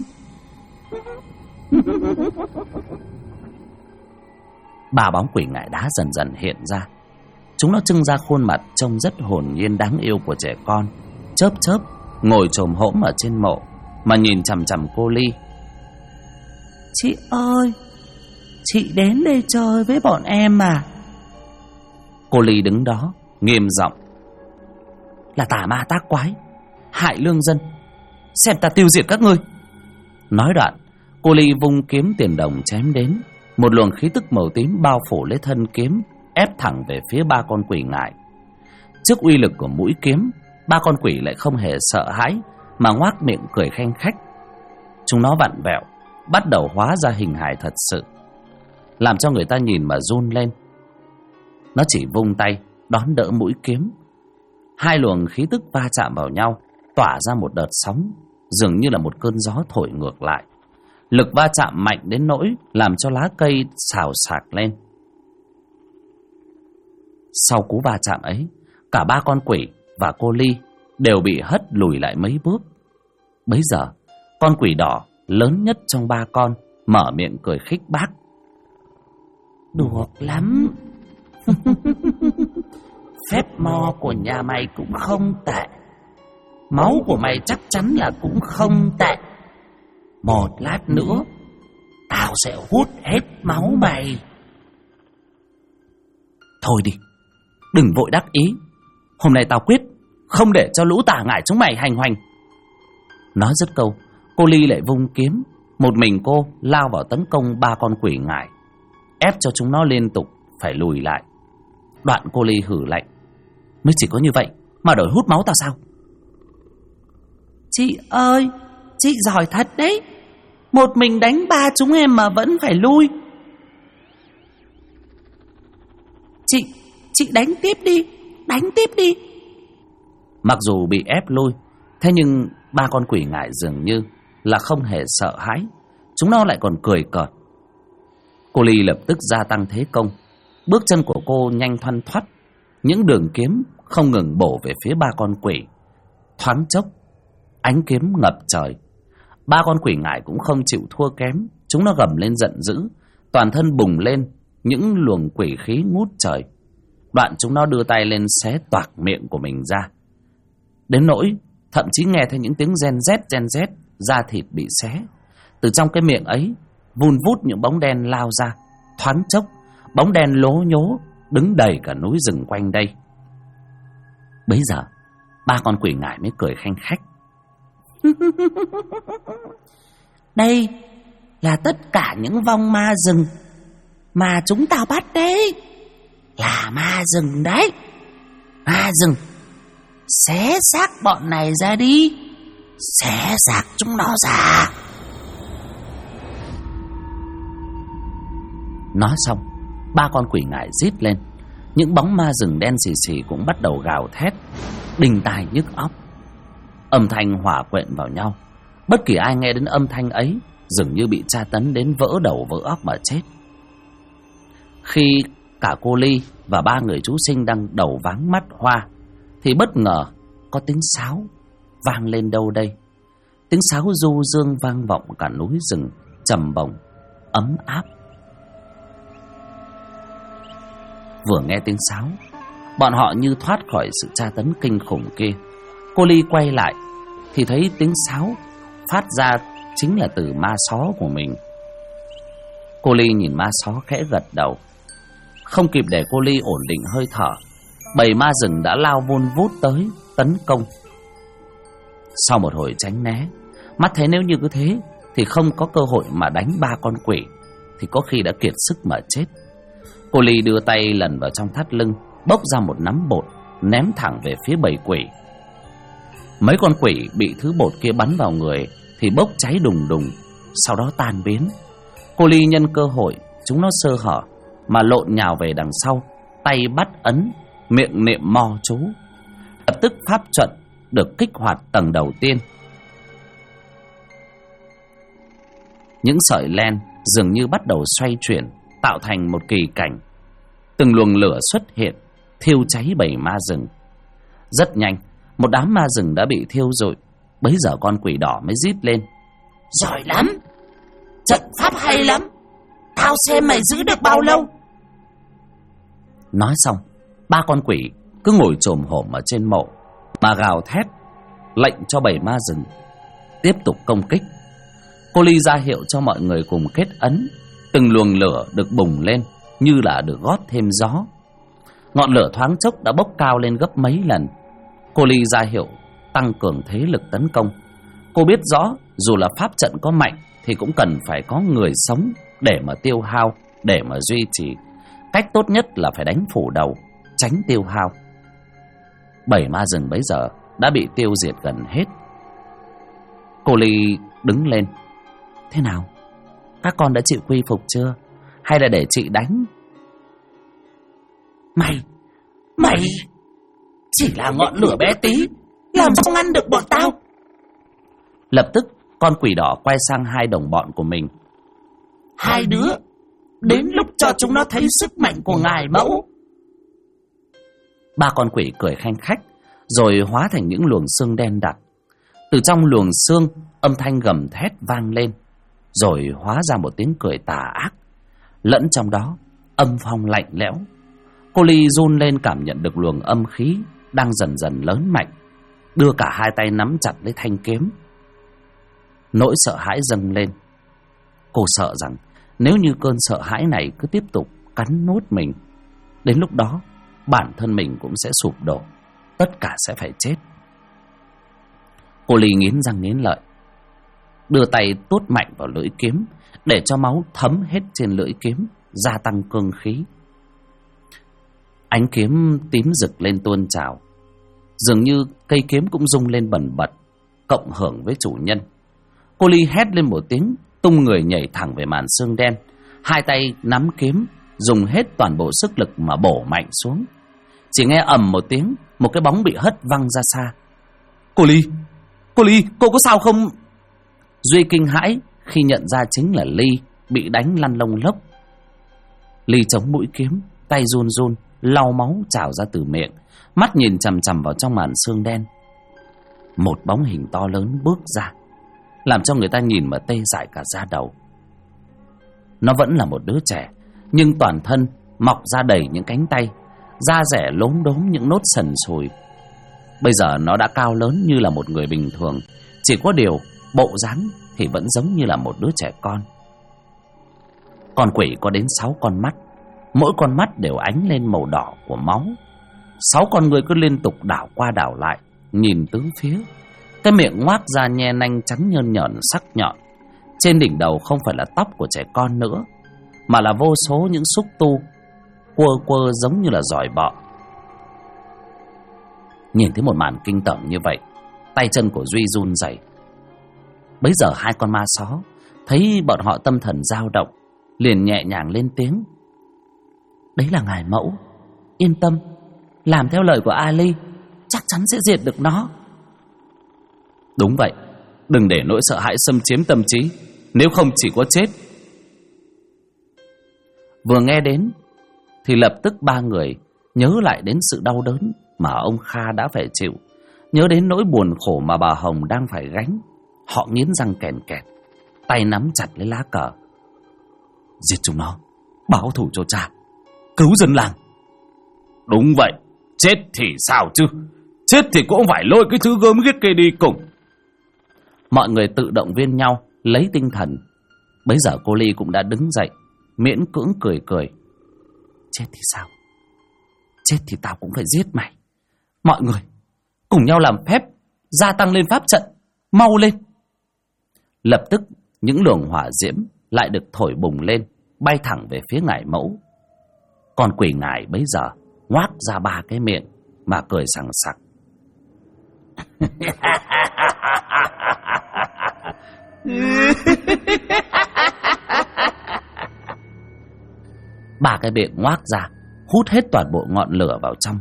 Ba bóng quỷ ngải đá dần dần hiện ra. Chúng nó trưng ra khuôn mặt trông rất hồn nhiên đáng yêu của trẻ con, chớp chớp ngồi chồm hổm ở trên mộ mà nhìn chằm chằm cô Ly. Chị ơi, chị đến đây chơi với bọn em à? Cô Ly đứng đó nghiêm giọng: Là tà ma tác quái, hại lương dân, xem ta tiêu diệt các ngươi. Nói đoạn, cô Ly vung kiếm tiền đồng chém đến. Một luồng khí tức màu tím bao phủ lấy thân kiếm, ép thẳng về phía ba con quỷ ngải. Trước uy lực của mũi kiếm, ba con quỷ lại không hề sợ hãi mà ngoác miệng cười khanh khách. Chúng nó vặn vẹo, bắt đầu hóa ra hình hài thật sự, làm cho người ta nhìn mà run lên. Nó chỉ vung tay đón đỡ mũi kiếm. Hai luồng khí tức va chạm vào nhau, tỏa ra một đợt sóng, dường như là một cơn gió thổi ngược lại. Lực va chạm mạnh đến nỗi làm cho lá cây xào xạc lên. Sau cú va chạm ấy, cả ba con quỷ và cô Ly đều bị hất lùi lại mấy bước. Bấy giờ, con quỷ đỏ lớn nhất trong ba con mở miệng cười khích bác: Được lắm. Phép mò của nhà mày cũng không tệ, máu của mày chắc chắn là cũng không tệ. Một lát nữa tao sẽ hút hết máu mày. Thôi đi, đừng vội đắc ý. Hôm nay tao quyết không để cho lũ tà ngải chúng mày hành hoành. Nói dứt câu, cô Ly lại vung kiếm. Một mình cô lao vào tấn công ba con quỷ ngải, ép cho chúng nó liên tục phải lùi lại. Đoạn cô Ly hử lạnh: Mới chỉ có như vậy mà đòi hút máu tao sao? Chị ơi, chị giỏi thật đấy. Một mình đánh ba chúng em mà vẫn phải lui. Chị đánh tiếp đi, đánh tiếp đi. Mặc dù bị ép lui, thế nhưng ba con quỷ ngải dường như là không hề sợ hãi. Chúng nó lại còn cười cợt. Cô Ly lập tức gia tăng thế công. Bước chân của cô nhanh thoăn thoắt, những đường kiếm không ngừng bổ về phía ba con quỷ. Thoáng chốc, ánh kiếm ngập trời. Ba con quỷ ngải cũng không chịu thua kém. Chúng nó gầm lên giận dữ, toàn thân bùng lên những luồng quỷ khí ngút trời. Đoạn chúng nó đưa tay lên xé toạc miệng của mình ra, đến nỗi thậm chí nghe thấy những tiếng gen rét, da thịt bị xé. Từ trong cái miệng ấy vun vút những bóng đen lao ra. Thoáng chốc, bóng đen lố nhố đứng đầy cả núi rừng quanh đây. Bấy giờ, ba con quỷ ngải mới cười khanh khách: Đây là tất cả những vong ma rừng mà chúng tao bắt đấy. Là ma rừng đấy. Ma rừng, xé xác bọn này ra đi, xé xác chúng nó ra. Nói xong, ba con quỷ ngải rít lên. Những bóng ma rừng đen xì xì cũng bắt đầu gào thét, đinh tai nhức óc. Âm thanh hòa quyện vào nhau, Bất kỳ ai nghe đến âm thanh ấy dường như bị tra tấn đến vỡ đầu vỡ óc mà chết. Khi cả cô Ly và 3 người chú sinh đang đầu váng mắt hoa thì bất ngờ có tiếng sáo vang lên đâu đây. Tiếng sáo du dương vang vọng cả núi rừng, trầm bổng, ấm áp. Vừa nghe tiếng sáo, bọn họ như thoát khỏi sự tra tấn kinh khủng kia. Cô Ly quay lại thì thấy tiếng sáo phát ra chính là từ ma só của mình. Cô Ly nhìn ma só khẽ gật đầu. Không kịp để cô Ly ổn định hơi thở, bầy ma rừng đã lao vun vút tới tấn công. Sau một hồi tránh né, mắt thấy nếu như cứ thế thì không có cơ hội mà đánh 3 con quỷ, thì có khi đã kiệt sức mà chết. Cô Ly đưa tay lần vào trong thắt lưng, bốc ra một nắm bột, ném thẳng về phía bầy quỷ. Mấy con quỷ bị thứ bột kia bắn vào người thì bốc cháy đùng đùng, sau đó tan biến. Cô Ly nhân cơ hội chúng nó sơ hở mà lộn nhào về đằng sau, tay bắt ấn, miệng niệm mo chú. Lập tức pháp trận được kích hoạt tầng đầu tiên. Những sợi len dường như bắt đầu xoay chuyển, tạo thành một kỳ cảnh. Từng luồng lửa xuất hiện, thiêu cháy bầy ma rừng. Rất nhanh, một đám ma rừng đã bị thiêu rụi. Bấy giờ con quỷ đỏ mới rít lên: Giỏi lắm, trận pháp hay lắm, tao xem mày giữ được bao lâu. Nói xong, 3 con quỷ cứ ngồi chồm hổm ở trên mộ mà gào thét, lệnh cho bầy ma rừng tiếp tục công kích. Cô Ly ra hiệu cho mọi người cùng kết ấn. Từng luồng lửa được bùng lên như là được gót thêm gió. Ngọn lửa thoáng chốc đã bốc cao lên gấp mấy lần. Cô Ly ra hiệu tăng cường thế lực tấn công. Cô biết rõ dù là pháp trận có mạnh thì cũng cần phải có người sống để mà tiêu hao, để mà duy trì. Cách tốt nhất là phải đánh phủ đầu, tránh tiêu hao. Bầy ma rừng bấy giờ đã bị tiêu diệt gần hết. Cô Ly đứng lên: Thế nào? Các con đã chịu quy phục chưa? Hay là để chị đánh? Mày chỉ là ngọn lửa bé tí, làm sao ngăn được bọn tao? Lập tức con quỷ đỏ quay sang 2 đồng bọn của mình: Hai đứa, đến lúc cho chúng nó thấy sức mạnh của ngài mẫu. 3 con quỷ cười khanh khách, rồi hóa thành những luồng xương đen đặc. Từ trong luồng xương, âm thanh gầm thét vang lên, rồi hóa ra một tiếng cười tà ác. Lẫn trong đó, âm phong lạnh lẽo. Cô Ly run lên cảm nhận được luồng âm khí đang dần dần lớn mạnh, đưa cả 2 tay nắm chặt lấy thanh kiếm. Nỗi sợ hãi dâng lên. Cô sợ rằng nếu như cơn sợ hãi này cứ tiếp tục cắn nuốt mình, đến lúc đó bản thân mình cũng sẽ sụp đổ, tất cả sẽ phải chết. Cô Ly nghiến răng nghiến lợi, đưa tay tuốt mạnh vào lưỡi kiếm để cho máu thấm hết trên lưỡi kiếm, gia tăng cương khí. Ánh kiếm tím rực lên tuôn trào, dường như cây kiếm cũng rung lên bần bật, cộng hưởng với chủ nhân. Cô Ly hét lên một tiếng, tung người nhảy thẳng về màn xương đen, 2 tay nắm kiếm, dùng hết toàn bộ sức lực mà bổ mạnh xuống. Chỉ nghe ầm một tiếng, một cái bóng bị hất văng ra xa. Cô Ly, cô có sao không? Duy kinh hãi khi nhận ra chính là Ly bị đánh lăn lông lốc. Ly chống mũi kiếm, tay run run, lau máu trào ra từ miệng, mắt nhìn chằm chằm vào trong màn xương đen. Một bóng hình to lớn bước ra, làm cho người ta nhìn mà tê dại cả da đầu. Nó vẫn là một đứa trẻ, nhưng toàn thân mọc ra đầy những cánh tay, da rẻ lốm đốm những nốt sần sùi. Bây giờ nó đã cao lớn như là một người bình thường, chỉ có điều bộ dáng thì vẫn giống như là một đứa trẻ con. Con quỷ có đến 6 con mắt, mỗi con mắt đều ánh lên màu đỏ của máu. 6 con người cứ liên tục đảo qua đảo lại, nhìn tứ phía. Cái miệng ngoác ra nhe nanh trắng nhơn nhởn sắc nhọn. Trên đỉnh đầu không phải là tóc của trẻ con nữa, mà là vô số những xúc tu quơ quơ giống như là giỏi bọ. Nhìn thấy một màn kinh tởm như vậy, tay chân của Duy run rẩy. Bấy giờ 2 con ma só thấy bọn họ tâm thần dao động, liền nhẹ nhàng lên tiếng: Đấy là ngài mẫu, yên tâm, làm theo lời của Ali, chắc chắn sẽ diệt được nó. Đúng vậy, Đừng để nỗi sợ hãi xâm chiếm tâm trí, nếu không chỉ có chết. Vừa nghe đến thì lập tức ba người nhớ lại đến sự đau đớn mà ông Kha đã phải chịu, nhớ đến nỗi buồn khổ mà bà Hồng đang phải gánh. Họ nghiến răng kèn kẹt, tay nắm chặt lấy lá cờ. Giết chúng nó, báo thù cho cha, cứu dân làng. Đúng vậy, chết thì sao chứ, chết thì cũng phải lôi cái thứ gớm ghiếc kia đi cùng. Mọi người tự động viên nhau lấy tinh thần. Bấy giờ cô Ly cũng đã đứng dậy, miễn cưỡng cười cười. Chết thì sao, chết thì tao cũng phải giết mày. Mọi người cùng nhau làm phép gia tăng lên pháp trận, mau lên. Lập tức những luồng hỏa diễm lại được thổi bùng lên, bay thẳng về phía ngải mẫu. Còn quỷ ngải bấy giờ ngoác ra ba cái miệng mà cười sằng sặc. Ba cái miệng ngoác ra hút hết toàn bộ ngọn lửa vào trong.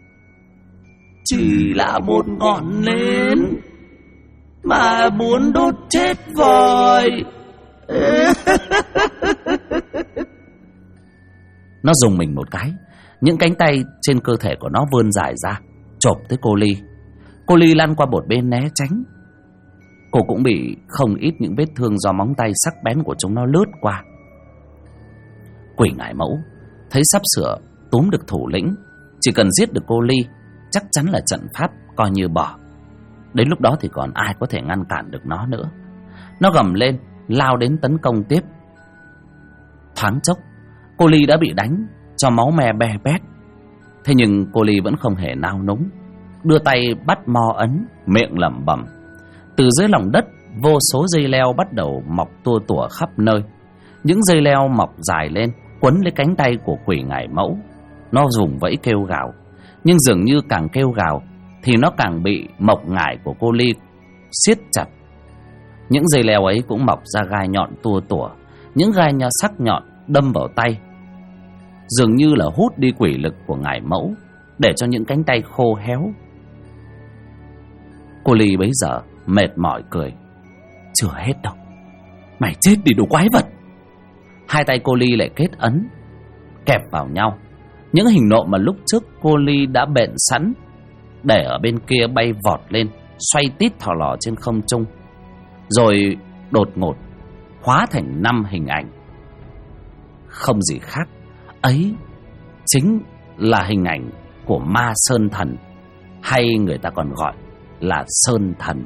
Chỉ là một ngọn nến mà muốn đốt chết voi. Nó dùng mình một cái, những cánh tay trên cơ thể của nó vươn dài ra, chộp tới cô Ly. Cô Ly lăn qua một bên né tránh. Cô cũng bị không ít những vết thương do móng tay sắc bén của chúng nó lướt qua. Quỷ ngải mẫu thấy sắp sửa túm được thủ lĩnh, chỉ cần giết được cô Ly, chắc chắn là trận pháp coi như bỏ. Đến lúc đó thì còn ai có thể ngăn cản được nó nữa. Nó gầm lên, lao đến tấn công tiếp. Thoáng chốc, cô Ly đã bị đánh cho máu me be bét. Thế nhưng cô Ly vẫn không hề nao núng, đưa tay bắt mo ấn, miệng lẩm bẩm. Từ dưới lòng đất, vô số dây leo bắt đầu mọc tua tủa khắp nơi. Những dây leo mọc dài lên, quấn lấy cánh tay của quỷ ngải mẫu. Nó vùng vẫy kêu gào, nhưng dường như càng kêu gào thì nó càng bị mộc ngải của cô Ly siết chặt. Những dây leo ấy cũng mọc ra gai nhọn tua tủa, những gai nhọn sắc nhọn đâm vào tay, dường như là hút đi quỷ lực của ngải mẫu, để cho những cánh tay khô héo. Cô Ly bấy giờ mệt mỏi cười. Chưa hết đâu, mày chết đi đồ quái vật. Hai tay cô Ly lại kết ấn, kẹp vào nhau. Những hình nộm mà lúc trước cô Ly đã bện sẵn để ở bên kia bay vọt lên, xoay tít thò lò trên không trung, rồi đột ngột hóa thành 5 hình ảnh. Không gì khác, ấy chính là hình ảnh của ma Sơn Thần, hay người ta còn gọi là Sơn Thần.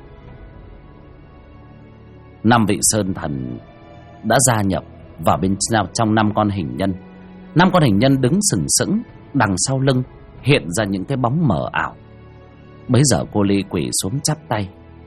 5 vị Sơn Thần đã gia nhập vào bên trong 5 con hình nhân. 5 con hình nhân đứng sừng sững, đằng sau lưng hiện ra những cái bóng mờ ảo. Bấy giờ cô Ly quỳ xuống chắp tay.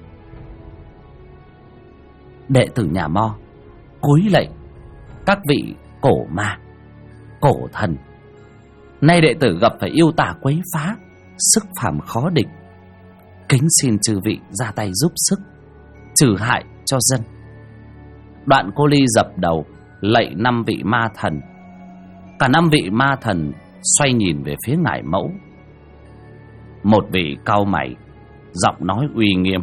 Đệ tử nhà Mo cúi lạy các vị cổ ma, cổ thần. Nay đệ tử gặp phải yêu tả quấy phá, sức phàm khó địch, kính xin chư vị ra tay giúp sức, trừ hại cho dân. Đoạn cô Ly dập đầu lạy 5 vị ma thần. Cả 5 vị ma thần xoay nhìn về phía ngải mẫu. Một vị cau mày, giọng nói uy nghiêm.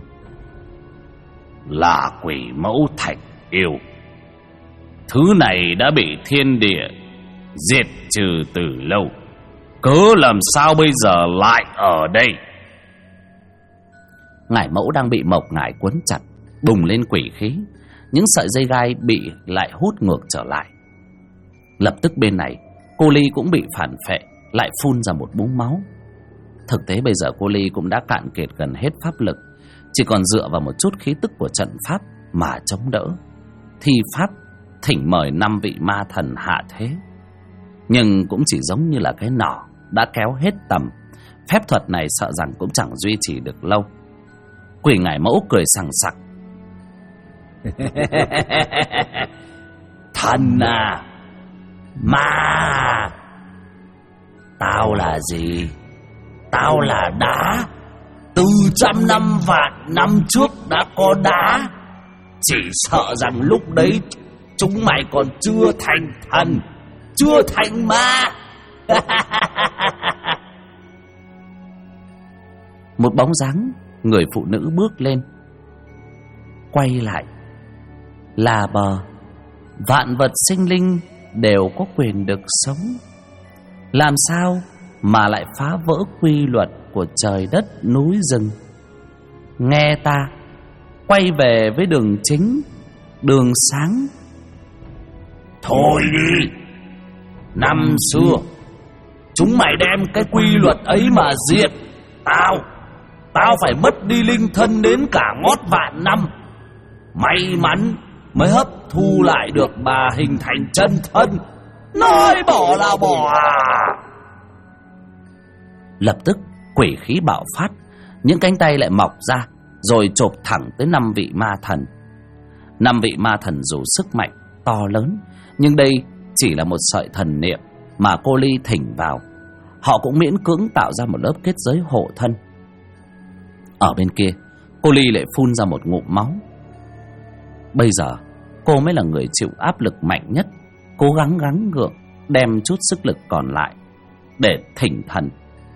Là quỷ mẫu Thạch Yêu. Thứ này đã bị thiên địa diệt trừ từ lâu, cớ làm sao bây giờ lại ở đây? Ngải mẫu đang bị mộc ngải quấn chặt, bùng lên quỷ khí. Những sợi dây gai bị lại hút ngược trở lại. Lập tức bên này cô Ly cũng bị phản phệ, lại phun ra một búng máu. Thực tế bây giờ cô Ly cũng đã cạn kiệt gần hết pháp lực, chỉ còn dựa vào một chút khí tức của trận pháp mà chống đỡ. Thi pháp thỉnh mời 5 vị ma thần hạ thế, nhưng cũng chỉ giống như là cái nỏ đã kéo hết tầm. Phép thuật này sợ rằng cũng chẳng duy trì được lâu. Quỷ ngải mẫu cười sằng sặc. Thần à, ma, tao là gì? Tao là đá. Từ 100 năm vạn năm trước đã có đá. Chỉ sợ rằng lúc đấy chúng mày còn chưa thành thần, chưa thành ma. Một bóng dáng người phụ nữ bước lên. quay lại. Là bờ, vạn vật sinh linh đều có quyền được sống. Làm sao mà lại phá vỡ quy luật của trời đất núi rừng? Nghe ta, quay về với đường chính, đường sáng. Thôi đi. Năm xưa chúng mày đem cái quy luật ấy mà diệt Tao phải mất đi linh thân đến cả ngót vạn năm. May mắn mới hấp thu lại được bà hình thành chân thân. Nói bỏ là bỏ à. Lập tức quỷ khí bạo phát, những cánh tay lại mọc ra, rồi chộp thẳng tới 5 vị ma thần. 5 vị ma thần dù sức mạnh to lớn, nhưng đây chỉ là một sợi thần niệm mà cô Ly thỉnh vào. Họ cũng miễn cưỡng tạo ra một lớp kết giới hộ thân. Ở bên kia, cô Ly lại phun ra một ngụm máu. Bây giờ cô mới là người chịu áp lực mạnh nhất, cố gắng gắng gượng đem chút sức lực còn lại để thỉnh thần.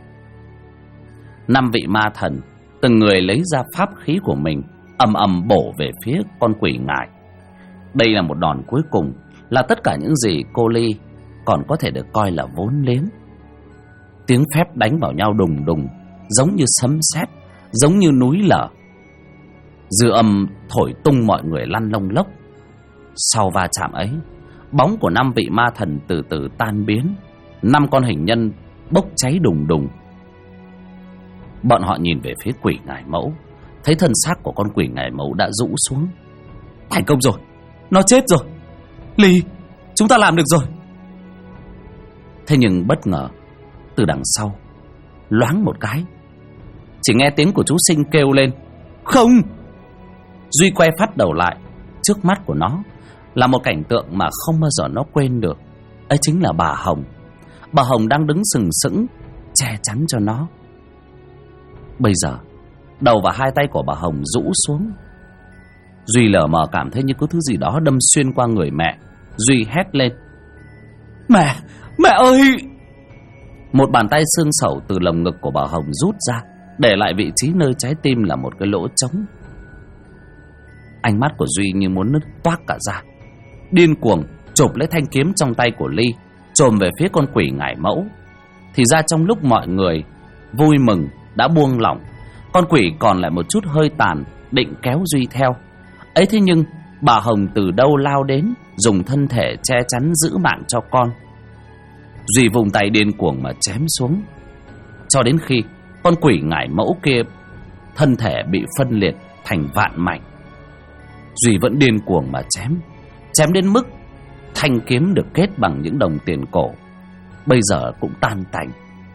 5 vị ma thần từng người lấy ra pháp khí của mình, ầm ầm bổ về phía con quỷ ngải. Đây là một đòn cuối cùng, là tất cả những gì cô Ly còn có thể được coi là vốn liếng. Tiếng phép đánh vào nhau đùng đùng, giống như sấm sét, giống như núi lở. Dư âm thổi tung mọi người lăn lông lốc. Sau va chạm ấy, bóng của 5 vị ma thần từ từ tan biến. 5 con hình nhân bốc cháy đùng đùng. Bọn họ nhìn về phía quỷ ngải mẫu, thấy thân xác của con quỷ ngải mẫu đã rũ xuống. Thành công rồi, nó chết rồi. Ly, chúng ta làm được rồi. Thế nhưng bất ngờ, từ đằng sau loáng một cái, chỉ nghe tiếng của chú Sinh kêu lên: không! Duy quay phát đầu lại, trước mắt của nó là một cảnh tượng mà không bao giờ nó quên được. Ấy chính là bà Hồng. Bà Hồng đang đứng sừng sững che chắn cho nó. Bây giờ đầu và 2 tay của bà Hồng rũ xuống. Duy lờ mờ cảm thấy như có thứ gì đó đâm xuyên qua người mẹ. Duy hét lên: Mẹ ơi! Một bàn tay xương sẩu từ lồng ngực của bà Hồng rút ra, để lại vị trí nơi trái tim là một cái lỗ trống. Ánh mắt của Duy như muốn nứt toác cả ra, điên cuồng chộp lấy thanh kiếm trong tay của Ly, chồm về phía con quỷ ngải mẫu. Thì ra trong lúc mọi người vui mừng đã buông lỏng, con quỷ còn lại một chút hơi tàn, định kéo Duy theo. Ấy thế nhưng bà Hồng từ đâu lao đến, dùng thân thể che chắn giữ mạng cho con. Duy vùng tay điên cuồng mà chém xuống, cho đến khi con quỷ ngải mẫu kia thân thể bị phân liệt thành vạn mảnh. Duy vẫn điên cuồng mà chém đến mức thanh kiếm được kết bằng những đồng tiền cổ bây giờ cũng tan tành.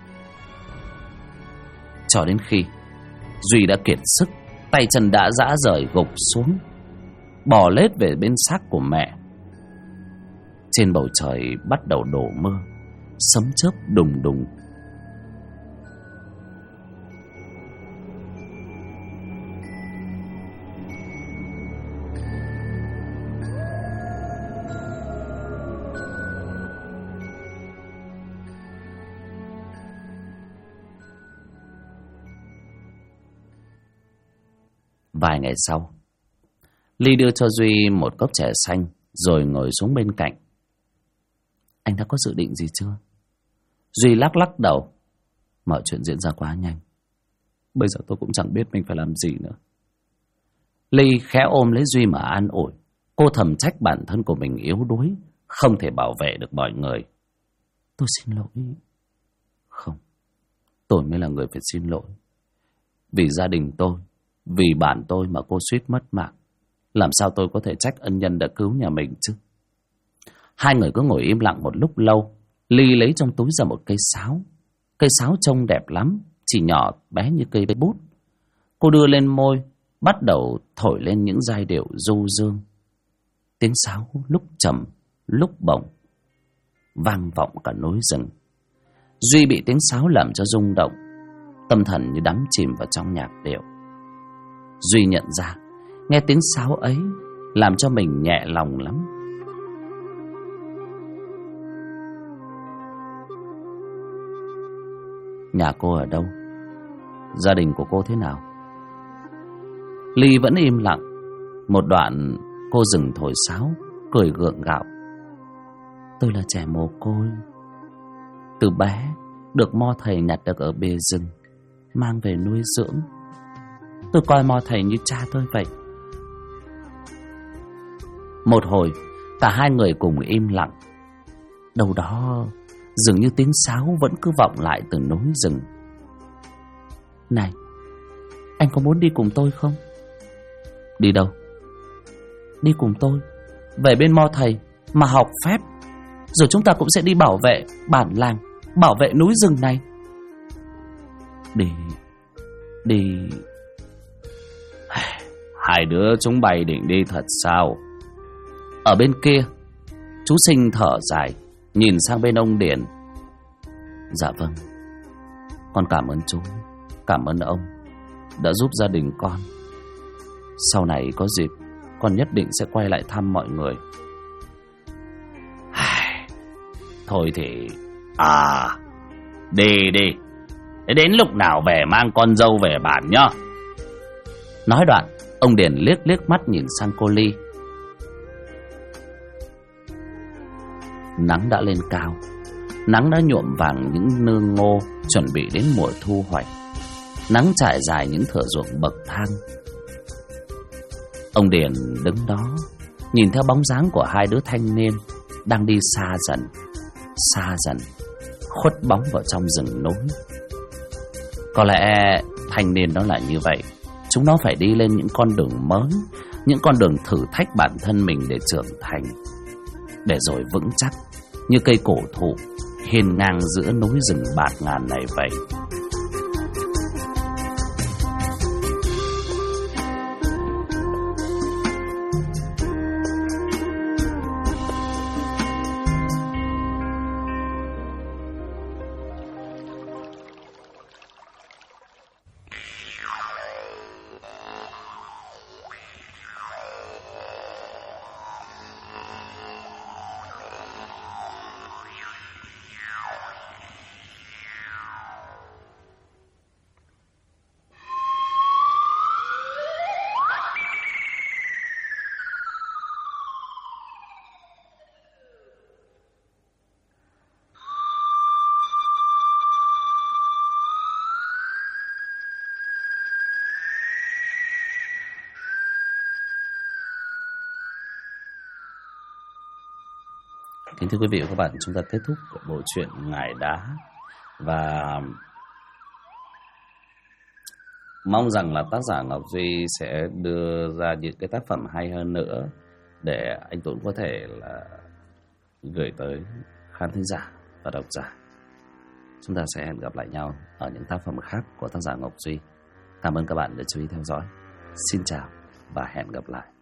Cho đến khi Duy đã kiệt sức, tay chân đã rã rời, gục xuống, bò lết về bên xác của mẹ. Trên bầu trời bắt đầu đổ mưa, sấm chớp đùng đùng. Vài ngày sau, Ly đưa cho Duy một cốc chè xanh rồi ngồi xuống bên cạnh. Anh đã có dự định gì chưa? Duy lắc lắc đầu. Mọi chuyện diễn ra quá nhanh, bây giờ tôi cũng chẳng biết mình phải làm gì nữa. Ly khẽ ôm lấy Duy mà an ủi. Cô thầm trách bản thân của mình yếu đuối, không thể bảo vệ được mọi người. Tôi xin lỗi. Không, tôi mới là người phải xin lỗi. Vì gia đình tôi, vì bản tôi mà cô suýt mất mạng. Làm sao tôi có thể trách ân nhân đã cứu nhà mình chứ? Hai người cứ ngồi im lặng một lúc lâu. Ly lấy trong túi ra một cây sáo. Cây sáo trông đẹp lắm, chỉ nhỏ bé như cây bút. Cô đưa lên môi, bắt đầu thổi lên những giai điệu du dương. Tiếng sáo lúc trầm lúc bổng, vang vọng cả núi rừng. Duy bị tiếng sáo làm cho rung động, tâm thần như đắm chìm vào trong nhạc điệu. Duy nhận ra nghe tiếng sáo ấy làm cho mình nhẹ lòng lắm. Nhà cô ở đâu? Gia đình của cô thế nào? Ly vẫn im lặng. Một đoạn cô dừng thổi sáo, cười gượng gạo. Tôi là trẻ mồ côi, từ bé được mo thầy nhặt được ở bìa rừng, mang về nuôi dưỡng. Tôi coi mo thầy như cha tôi vậy. Một hồi, cả hai người cùng im lặng. Đâu đó dường như tiếng sáo vẫn cứ vọng lại từ núi rừng. Này, anh có muốn đi cùng tôi không? Đi đâu? Đi cùng tôi về bên mo thầy mà học phép, rồi chúng ta cũng sẽ đi bảo vệ bản làng, bảo vệ núi rừng này. Đi. Hai đứa chúng bay định đi thật sao? Ở bên kia, chú Sinh thở dài, nhìn sang bên ông Điền. Dạ vâng, con cảm ơn chú, cảm ơn ông đã giúp gia đình con. Sau này có dịp, con nhất định sẽ quay lại thăm mọi người. Thôi thì đi. Đến lúc nào về mang con dâu về bản nhá. Nói đoạn, ông Điền liếc mắt nhìn sang cô Ly. Nắng đã lên cao, nắng đã nhuộm vàng những nương ngô chuẩn bị đến mùa thu hoạch. Nắng trải dài những thửa ruộng bậc thang. Ông Điền đứng đó, nhìn theo bóng dáng của hai đứa thanh niên đang đi xa dần, khuất bóng vào trong rừng núi. Có lẽ thanh niên đó là như vậy. Chúng nó phải đi lên những con đường mới, những con đường thử thách bản thân mình để trưởng thành, để rồi vững chắc như cây cổ thụ hiên ngang giữa núi rừng bạt ngàn này vậy. Kính thưa quý vị và các bạn, chúng ta kết thúc bộ truyện Ngải Đá. Và mong rằng là tác giả Ngọc Duy sẽ đưa ra những cái tác phẩm hay hơn nữa để anh Tuấn có thể là gửi tới khán thính giả và độc giả. Chúng ta sẽ hẹn gặp lại nhau ở những tác phẩm khác của tác giả Ngọc Duy. Cảm ơn các bạn đã chú ý theo dõi. Xin chào và hẹn gặp lại.